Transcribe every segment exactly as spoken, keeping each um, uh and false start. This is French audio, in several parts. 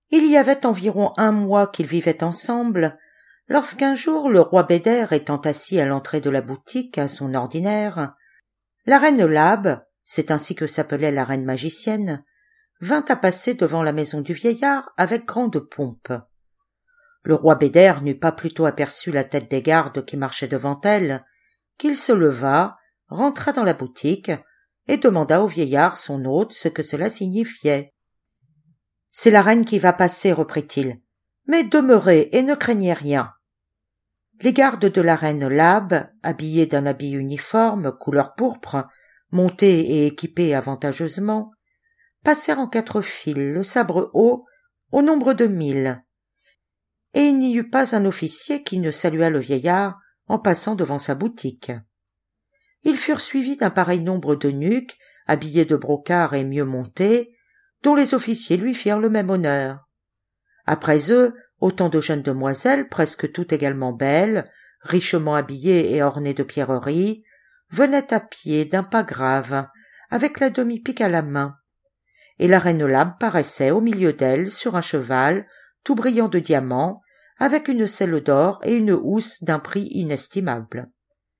Il y avait environ un mois qu'ils vivaient ensemble, lorsqu'un jour le roi Beder étant assis à l'entrée de la boutique à son ordinaire, la reine Labe, c'est ainsi que s'appelait la reine magicienne, vint à passer devant la maison du vieillard avec grande pompe. Le roi Beder n'eut pas plutôt aperçu la tête des gardes qui marchaient devant elle, qu'il se leva, rentra dans la boutique, et demanda au vieillard son hôte ce que cela signifiait. « C'est la reine qui va passer, reprit-il, mais demeurez et ne craignez rien. » Les gardes de la reine Labe, habillés d'un habit uniforme, couleur pourpre, montés et équipés avantageusement, passèrent en quatre files, le sabre haut, au nombre de mille, et il n'y eut pas un officier qui ne salua le vieillard en passant devant sa boutique. Ils furent suivis d'un pareil nombre d'eunuques, habillés de brocart et mieux montés, dont les officiers lui firent le même honneur. Après eux, autant de jeunes demoiselles, presque toutes également belles, richement habillées et ornées de pierreries, venaient à pied d'un pas grave, avec la demi-pique à la main, et la reine Labe paraissait au milieu d'elles sur un cheval, tout brillant de diamants, avec une selle d'or et une housse d'un prix inestimable.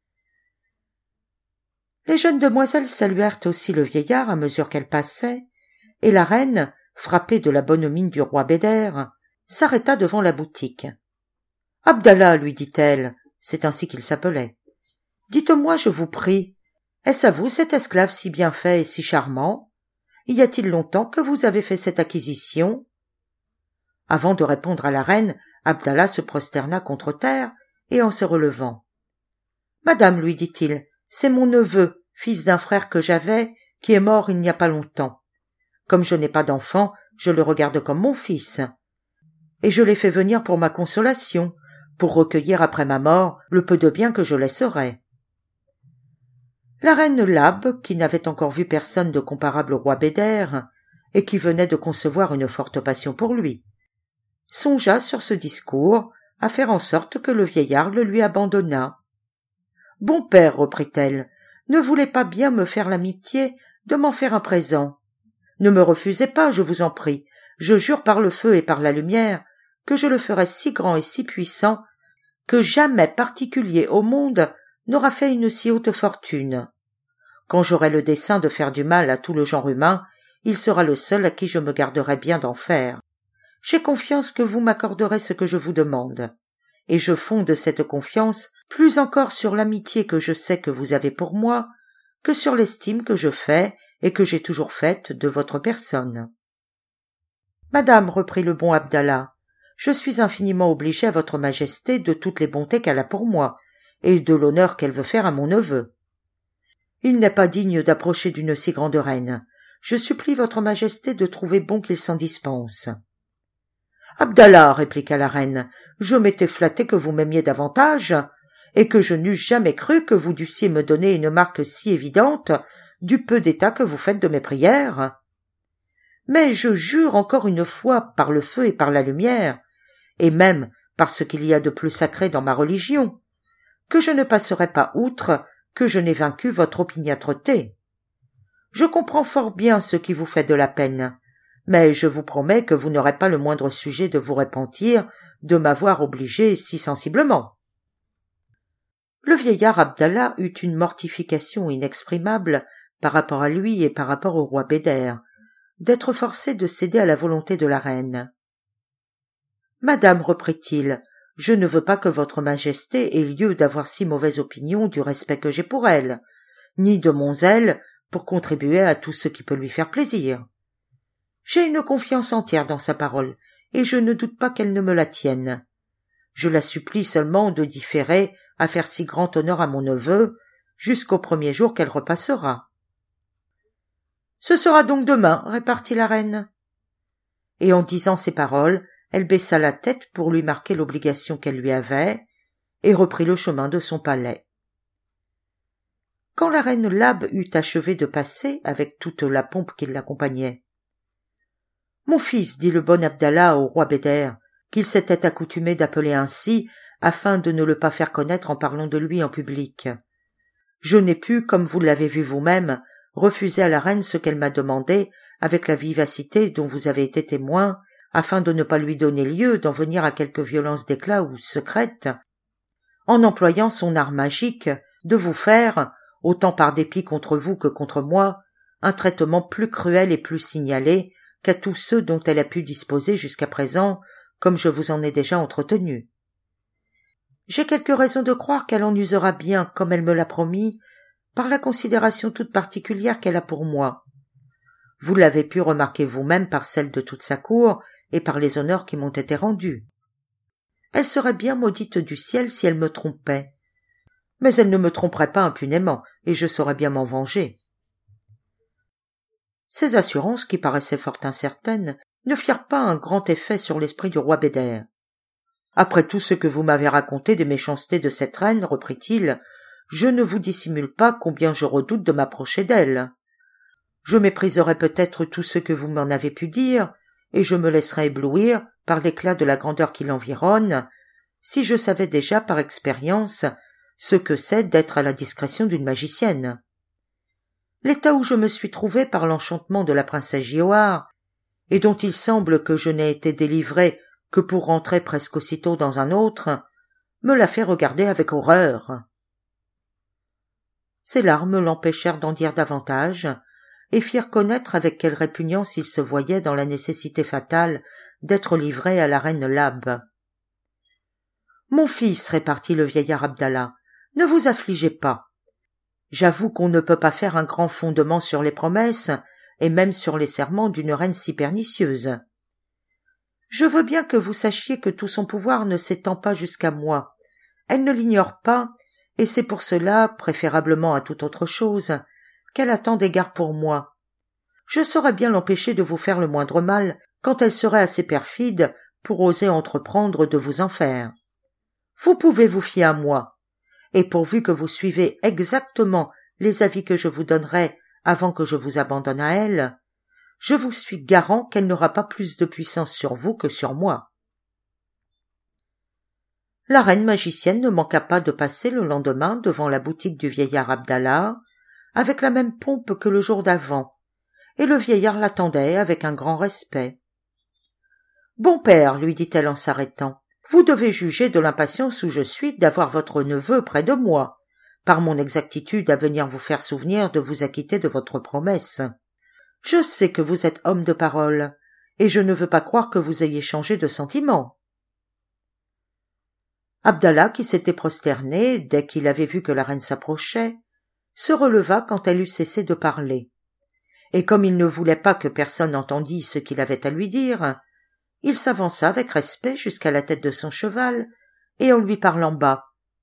Les jeunes demoiselles saluèrent aussi le vieillard à mesure qu'elles passaient, et la reine, frappée de la bonne mine du roi Beder, s'arrêta devant la boutique. « Abdallah, lui dit-elle, c'est ainsi qu'il s'appelait, dites-moi, je vous prie, est-ce à vous cet esclave si bien fait et si charmant? Y a-t-il longtemps que vous avez fait cette acquisition ?» Avant de répondre à la reine, Abdallah se prosterna contre terre, et en se relevant. « Madame, lui dit-il, c'est mon neveu, fils d'un frère que j'avais, qui est mort il n'y a pas longtemps. Comme je n'ai pas d'enfant, je le regarde comme mon fils. Et je l'ai fait venir pour ma consolation, pour recueillir après ma mort le peu de bien que je laisserai. » La reine Labe, qui n'avait encore vu personne de comparable au roi Beder, et qui venait de concevoir une forte passion pour lui, songea sur ce discours à faire en sorte que le vieillard le lui abandonnât. « Bon père, reprit-elle, ne voulez pas bien me faire l'amitié de m'en faire un présent. Ne me refusez pas, je vous en prie, je jure par le feu et par la lumière que je le ferai si grand et si puissant que jamais particulier au monde n'aura fait une si haute fortune. Quand j'aurai le dessein de faire du mal à tout le genre humain, il sera le seul à qui je me garderai bien d'en faire. J'ai confiance que vous m'accorderez ce que je vous demande, et je fonde cette confiance plus encore sur l'amitié que je sais que vous avez pour moi que sur l'estime que je fais et que j'ai toujours faite de votre personne. »« Madame, reprit le bon Abdallah, je suis infiniment obligé à votre majesté de toutes les bontés qu'elle a pour moi, et de l'honneur qu'elle veut faire à mon neveu. Il n'est pas digne d'approcher d'une si grande reine. Je supplie votre majesté de trouver bon qu'il s'en dispense. »« Abdallah, répliqua la reine, je m'étais flatté que vous m'aimiez davantage, et que je n'eusse jamais cru que vous dussiez me donner une marque si évidente du peu d'état que vous faites de mes prières. Mais je jure encore une fois par le feu et par la lumière, et même par ce qu'il y a de plus sacré dans ma religion, que je ne passerai pas outre que je n'ai vaincu votre opiniâtreté. Je comprends fort bien ce qui vous fait de la peine, mais je vous promets que vous n'aurez pas le moindre sujet de vous repentir de m'avoir obligé si sensiblement. » Le vieillard Abdallah eut une mortification inexprimable par rapport à lui et par rapport au roi Beder, d'être forcé de céder à la volonté de la reine. « Madame, reprit-il, je ne veux pas que votre majesté ait lieu d'avoir si mauvaise opinion du respect que j'ai pour elle, ni de mon zèle pour contribuer à tout ce qui peut lui faire plaisir. J'ai une confiance entière dans sa parole, et je ne doute pas qu'elle ne me la tienne. Je la supplie seulement de différer à faire si grand honneur à mon neveu jusqu'au premier jour qu'elle repassera. »« Ce sera donc demain, répartit la reine. » Et en disant ces paroles, elle baissa la tête pour lui marquer l'obligation qu'elle lui avait, et reprit le chemin de son palais. Quand la reine Labe eut achevé de passer avec toute la pompe qui l'accompagnait, « Mon fils, dit le bon Abdallah au roi Beder, qu'il s'était accoutumé d'appeler ainsi afin de ne le pas faire connaître en parlant de lui en public. Je n'ai pu, comme vous l'avez vu vous-même, refuser à la reine ce qu'elle m'a demandé avec la vivacité dont vous avez été témoin, afin de ne pas lui donner lieu d'en venir à quelque violence d'éclat ou secrète, en employant son art magique, de vous faire, autant par dépit contre vous que contre moi, un traitement plus cruel et plus signalé qu'à tous ceux dont elle a pu disposer jusqu'à présent, comme je vous en ai déjà entretenu. J'ai quelques raisons de croire qu'elle en usera bien, comme elle me l'a promis, par la considération toute particulière qu'elle a pour moi. Vous l'avez pu remarquer vous-même par celle de toute sa cour et par les honneurs qui m'ont été rendus. Elle serait bien maudite du ciel si elle me trompait. Mais elle ne me tromperait pas impunément, et je saurais bien m'en venger. Ces assurances, qui paraissaient fort incertaines, ne firent pas un grand effet sur l'esprit du roi Beder. Après tout ce que vous m'avez raconté des méchancetés de cette reine, reprit-il, je ne vous dissimule pas combien je redoute de m'approcher d'elle. Je mépriserai peut-être tout ce que vous m'en avez pu dire, et je me laisserai éblouir par l'éclat de la grandeur qui l'environne, si je savais déjà par expérience ce que c'est d'être à la discrétion d'une magicienne. L'état où je me suis trouvé par l'enchantement de la princesse Giauhare, et dont il semble que je n'ai été délivré que pour rentrer presque aussitôt dans un autre, me l'a fait regarder avec horreur. Ses larmes l'empêchèrent d'en dire davantage, et firent connaître avec quelle répugnance il se voyait dans la nécessité fatale d'être livré à la reine Labe. « Mon fils, répartit le vieillard Abdallah, ne vous affligez pas. J'avoue qu'on ne peut pas faire un grand fondement sur les promesses, et même sur les serments d'une reine si pernicieuse. Je veux bien que vous sachiez que tout son pouvoir ne s'étend pas jusqu'à moi. Elle ne l'ignore pas, et c'est pour cela, préférablement à toute autre chose, qu'elle a tant d'égards pour moi. Je saurais bien l'empêcher de vous faire le moindre mal, quand elle serait assez perfide pour oser entreprendre de vous en faire. Vous pouvez vous fier à moi, et pourvu que vous suivez exactement les avis que je vous donnerai avant que je vous abandonne à elle, je vous suis garant qu'elle n'aura pas plus de puissance sur vous que sur moi. » La reine magicienne ne manqua pas de passer le lendemain devant la boutique du vieillard Abdallah, avec la même pompe que le jour d'avant, et le vieillard l'attendait avec un grand respect. « Bon père, lui dit-elle en s'arrêtant, vous devez juger de l'impatience où je suis d'avoir votre neveu près de moi, par mon exactitude à venir vous faire souvenir de vous acquitter de votre promesse. Je sais que vous êtes homme de parole, et je ne veux pas croire que vous ayez changé de sentiment. » Abdallah, qui s'était prosterné dès qu'il avait vu que la reine s'approchait, se releva quand elle eut cessé de parler, et comme il ne voulait pas que personne entendît ce qu'il avait à lui dire, il s'avança avec respect jusqu'à la tête de son cheval, et en lui parlant bas.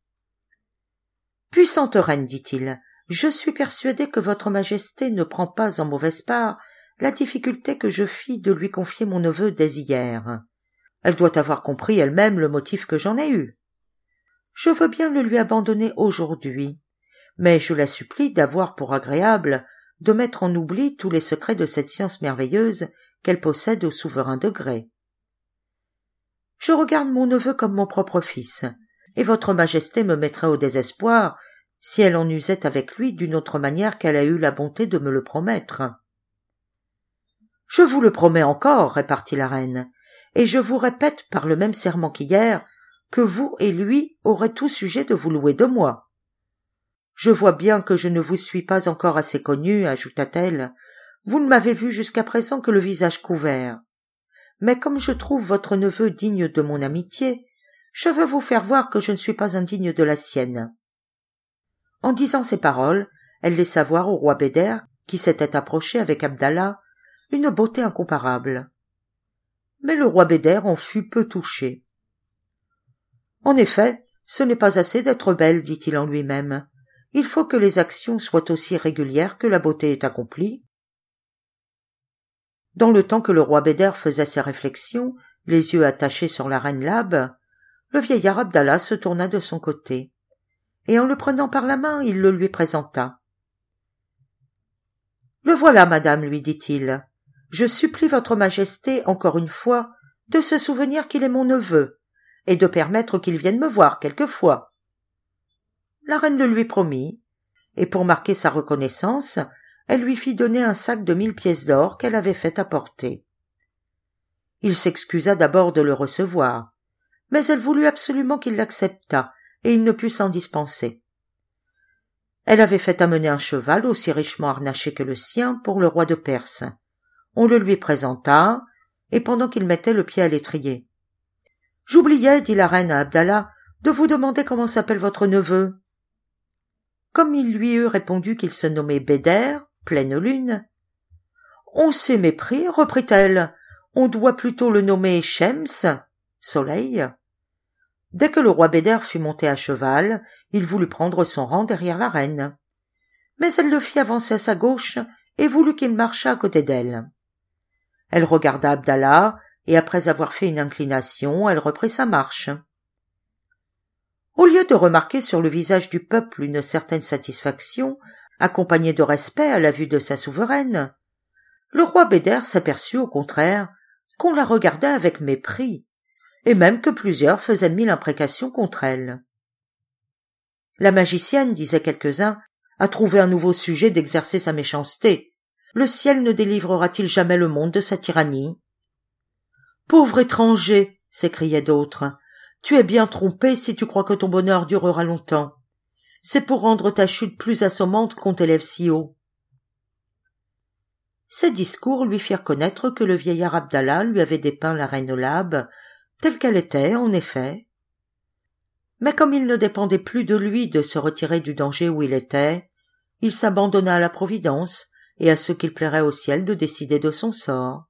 « Puissante reine, dit-il, je suis persuadé que votre majesté ne prend pas en mauvaise part la difficulté que je fis de lui confier mon neveu dès hier. Elle doit avoir compris elle-même le motif que j'en ai eu. Je veux bien le lui abandonner aujourd'hui, mais je la supplie d'avoir pour agréable de mettre en oubli tous les secrets de cette science merveilleuse qu'elle possède au souverain degré. Je regarde mon neveu comme mon propre fils, et votre majesté me mettrait au désespoir si elle en usait avec lui d'une autre manière qu'elle a eu la bonté de me le promettre. »« Je vous le promets encore, répartit la reine, et je vous répète par le même serment qu'hier que vous et lui aurez tout sujet de vous louer de moi. Je vois bien que je ne vous suis pas encore assez connue, ajouta-t-elle, vous ne m'avez vu jusqu'à présent que le visage couvert. Mais comme je trouve votre neveu digne de mon amitié, je veux vous faire voir que je ne suis pas indigne de la sienne. » En disant ces paroles, elle laissa voir au roi Beder, qui s'était approché avec Abdallah, une beauté incomparable. Mais le roi Beder en fut peu touché. « En effet, ce n'est pas assez d'être belle, dit-il en lui-même. Il faut que les actions soient aussi régulières que la beauté est accomplie. » Dans le temps que le roi Beder faisait ses réflexions, les yeux attachés sur la reine Labe, le vieillard Abdallah se tourna de son côté, et en le prenant par la main, il le lui présenta. « Le voilà, madame, lui dit-il. Je supplie votre majesté, encore une fois, de se souvenir qu'il est mon neveu, et de permettre qu'il vienne me voir quelquefois. » La reine le lui promit, et pour marquer sa reconnaissance, elle lui fit donner un sac de mille pièces d'or qu'elle avait fait apporter. Il s'excusa d'abord de le recevoir, mais elle voulut absolument qu'il l'acceptât, et il ne put s'en dispenser. Elle avait fait amener un cheval aussi richement harnaché que le sien pour le roi de Perse. On le lui présenta, et pendant qu'il mettait le pied à l'étrier. « J'oubliais, dit la reine à Abdallah, de vous demander comment s'appelle votre neveu. » Comme il lui eut répondu qu'il se nommait Béder, pleine lune. « On s'est mépris, reprit-elle, on doit plutôt le nommer Shems, soleil. » Dès que le roi Béder fut monté à cheval, il voulut prendre son rang derrière la reine. Mais elle le fit avancer à sa gauche et voulut qu'il marchât à côté d'elle. Elle regarda Abdallah, et après avoir fait une inclination, elle reprit sa marche. Au lieu de remarquer sur le visage du peuple une certaine satisfaction, accompagnée de respect à la vue de sa souveraine, le roi Béder s'aperçut au contraire qu'on la regardait avec mépris, et même que plusieurs faisaient mille imprécations contre elle. La magicienne, disaient quelques-uns, a trouvé un nouveau sujet d'exercer sa méchanceté. Le ciel ne délivrera-t-il jamais le monde de sa tyrannie? Pauvre étranger, s'écriaient d'autres, tu es bien trompé si tu crois que ton bonheur durera longtemps. C'est pour rendre ta chute plus assommante qu'on t'élève si haut. Ces discours lui firent connaître que le vieillard Abdallah lui avait dépeint la reine Labe, telle qu'elle était, en effet. Mais comme il ne dépendait plus de lui de se retirer du danger où il était, il s'abandonna à la providence et à ce qu'il plairait au ciel de décider de son sort.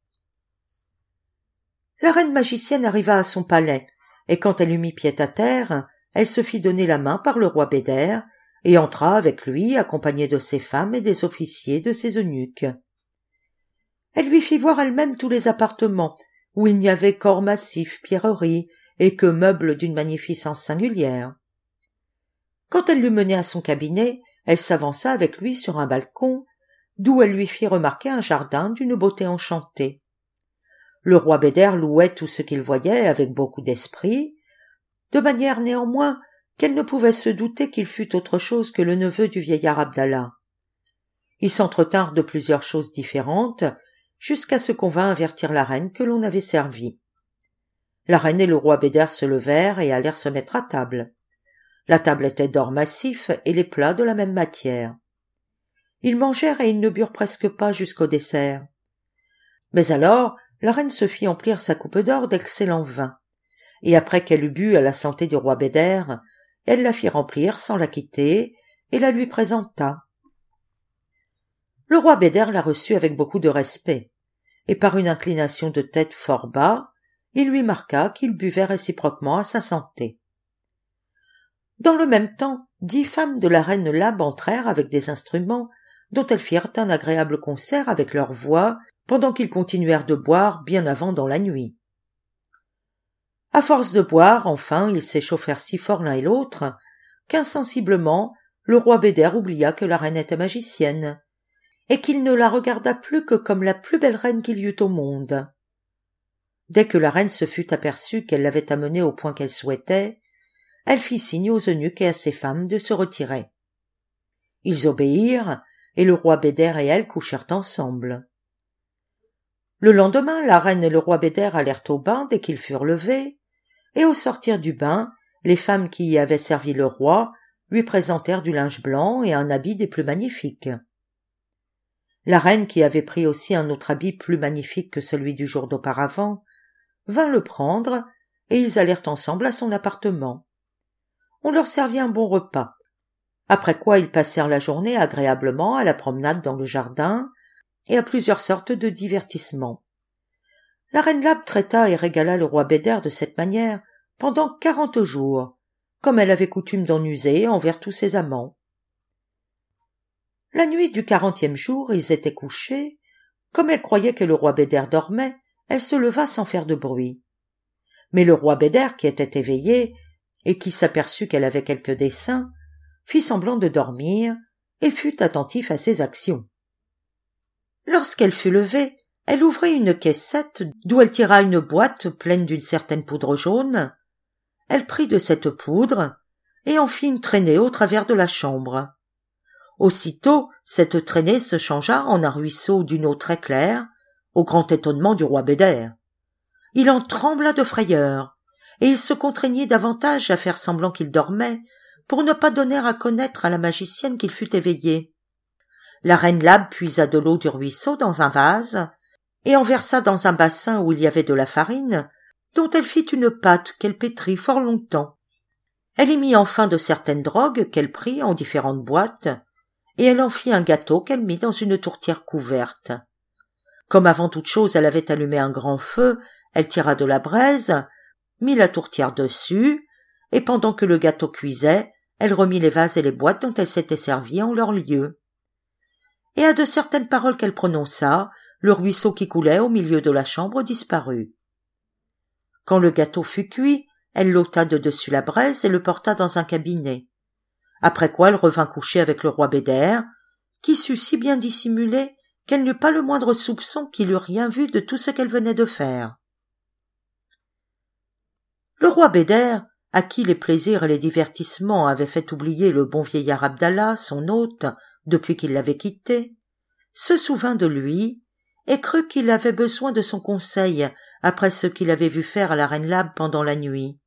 La reine magicienne arriva à son palais, et quand elle eut mis pied à terre, elle se fit donner la main par le roi Béder, et entra avec lui, accompagnée de ses femmes et des officiers de ses eunuques. Elle lui fit voir elle-même tous les appartements, où il n'y avait qu'or massif, pierreries, et que meubles d'une magnificence singulière. Quand elle l'eut mené à son cabinet, elle s'avança avec lui sur un balcon, d'où elle lui fit remarquer un jardin d'une beauté enchantée. Le roi Béder louait tout ce qu'il voyait avec beaucoup d'esprit, de manière néanmoins qu'elle ne pouvait se douter qu'il fût autre chose que le neveu du vieillard Abdallah. Ils s'entretinrent de plusieurs choses différentes, jusqu'à ce qu'on vint avertir la reine que l'on avait servi. La reine et le roi Béder se levèrent et allèrent se mettre à table. La table était d'or massif et les plats de la même matière. Ils mangèrent et ils ne burent presque pas jusqu'au dessert. Mais alors, la reine se fit emplir sa coupe d'or d'excellent vin, et après qu'elle eut bu à la santé du roi Béder, elle la fit remplir sans la quitter, et la lui présenta. Le roi Béder la reçut avec beaucoup de respect, et par une inclination de tête fort bas, il lui marqua qu'il buvait réciproquement à sa santé. Dans le même temps, dix femmes de la reine Labe entrèrent avec des instruments dont elles firent un agréable concert avec leurs voix pendant qu'ils continuèrent de boire bien avant dans la nuit. À force de boire, enfin, ils s'échauffèrent si fort l'un et l'autre qu'insensiblement le roi Béder oublia que la reine était magicienne et qu'il ne la regarda plus que comme la plus belle reine qu'il y eût au monde. Dès que la reine se fut aperçue qu'elle l'avait amenée au point qu'elle souhaitait, elle fit signe aux eunuques et à ses femmes de se retirer. Ils obéirent, et le roi Béder et elle couchèrent ensemble. Le lendemain, la reine et le roi Béder allèrent au bain dès qu'ils furent levés, et au sortir du bain, les femmes qui y avaient servi le roi lui présentèrent du linge blanc et un habit des plus magnifiques. La reine, qui avait pris aussi un autre habit plus magnifique que celui du jour d'auparavant, vint le prendre, et ils allèrent ensemble à son appartement. On leur servit un bon repas, après quoi ils passèrent la journée agréablement à la promenade dans le jardin et à plusieurs sortes de divertissements. La reine Labe traita et régala le roi Béder de cette manière pendant quarante jours, comme elle avait coutume d'en user envers tous ses amants. La nuit du quarantième jour, ils étaient couchés. Comme elle croyait que le roi Béder dormait, elle se leva sans faire de bruit. Mais le roi Béder, qui était éveillé, et qui s'aperçut qu'elle avait quelque dessein, fit semblant de dormir, et fut attentif à ses actions. Lorsqu'elle fut levée, elle ouvrit une caissette d'où elle tira une boîte pleine d'une certaine poudre jaune. Elle prit de cette poudre, et en fit une traînée au travers de la chambre. Aussitôt, cette traînée se changea en un ruisseau d'une eau très claire, au grand étonnement du roi Béder. Il en trembla de frayeur, et il se contraignit davantage à faire semblant qu'il dormait, pour ne pas donner à connaître à la magicienne qu'il fût éveillé. La reine Labe puisa de l'eau du ruisseau dans un vase, et en versa dans un bassin où il y avait de la farine, dont elle fit une pâte qu'elle pétrit fort longtemps. Elle y mit enfin de certaines drogues qu'elle prit en différentes boîtes, et elle en fit un gâteau qu'elle mit dans une tourtière couverte. Comme avant toute chose elle avait allumé un grand feu, elle tira de la braise, mit la tourtière dessus, et pendant que le gâteau cuisait, elle remit les vases et les boîtes dont elle s'était servie en leur lieu. Et à de certaines paroles qu'elle prononça, le ruisseau qui coulait au milieu de la chambre disparut. Quand le gâteau fut cuit, elle l'ôta de dessus la braise et le porta dans un cabinet. Après quoi elle revint coucher avec le roi Beder, qui sut si bien dissimuler qu'elle n'eut pas le moindre soupçon qu'il eût rien vu de tout ce qu'elle venait de faire. Le roi Beder, à qui les plaisirs et les divertissements avaient fait oublier le bon vieillard Abdallah, son hôte, depuis qu'il l'avait quitté, se souvint de lui et crut qu'il avait besoin de son conseil après ce qu'il avait vu faire à la reine Labe pendant la nuit.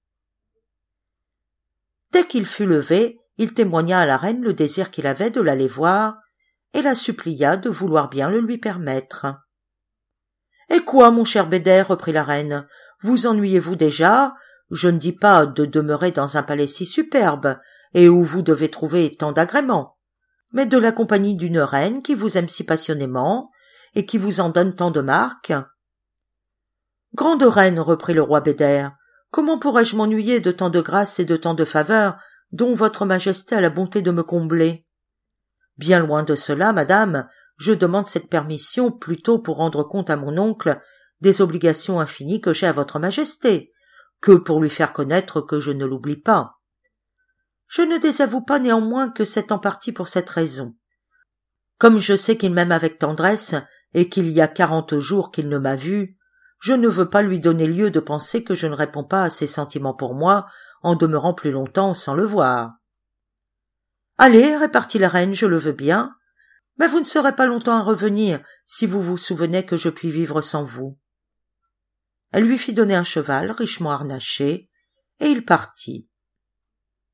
Dès qu'il fut levé, il témoigna à la reine le désir qu'il avait de l'aller voir et la supplia de vouloir bien le lui permettre. « Et quoi, mon cher Beder, reprit la reine, vous ennuyez-vous déjà ? Je ne dis pas de demeurer dans un palais si superbe, et où vous devez trouver tant d'agréments, mais de la compagnie d'une reine qui vous aime si passionnément, et qui vous en donne tant de marques. »« Grande reine, reprit le roi Beder, comment pourrais-je m'ennuyer de tant de grâces et de tant de faveurs dont votre majesté a la bonté de me combler ? Bien loin de cela, madame, je demande cette permission plutôt pour rendre compte à mon oncle des obligations infinies que j'ai à votre majesté, que pour lui faire connaître que je ne l'oublie pas. Je ne désavoue pas néanmoins que c'est en partie pour cette raison. Comme je sais qu'il m'aime avec tendresse et qu'il y a quarante jours qu'il ne m'a vu, je ne veux pas lui donner lieu de penser que je ne réponds pas à ses sentiments pour moi en demeurant plus longtemps sans le voir. « Allez, répartit la reine, je le veux bien, mais vous ne serez pas longtemps à revenir si vous vous souvenez que je puis vivre sans vous. » Elle lui fit donner un cheval richement harnaché, et il partit.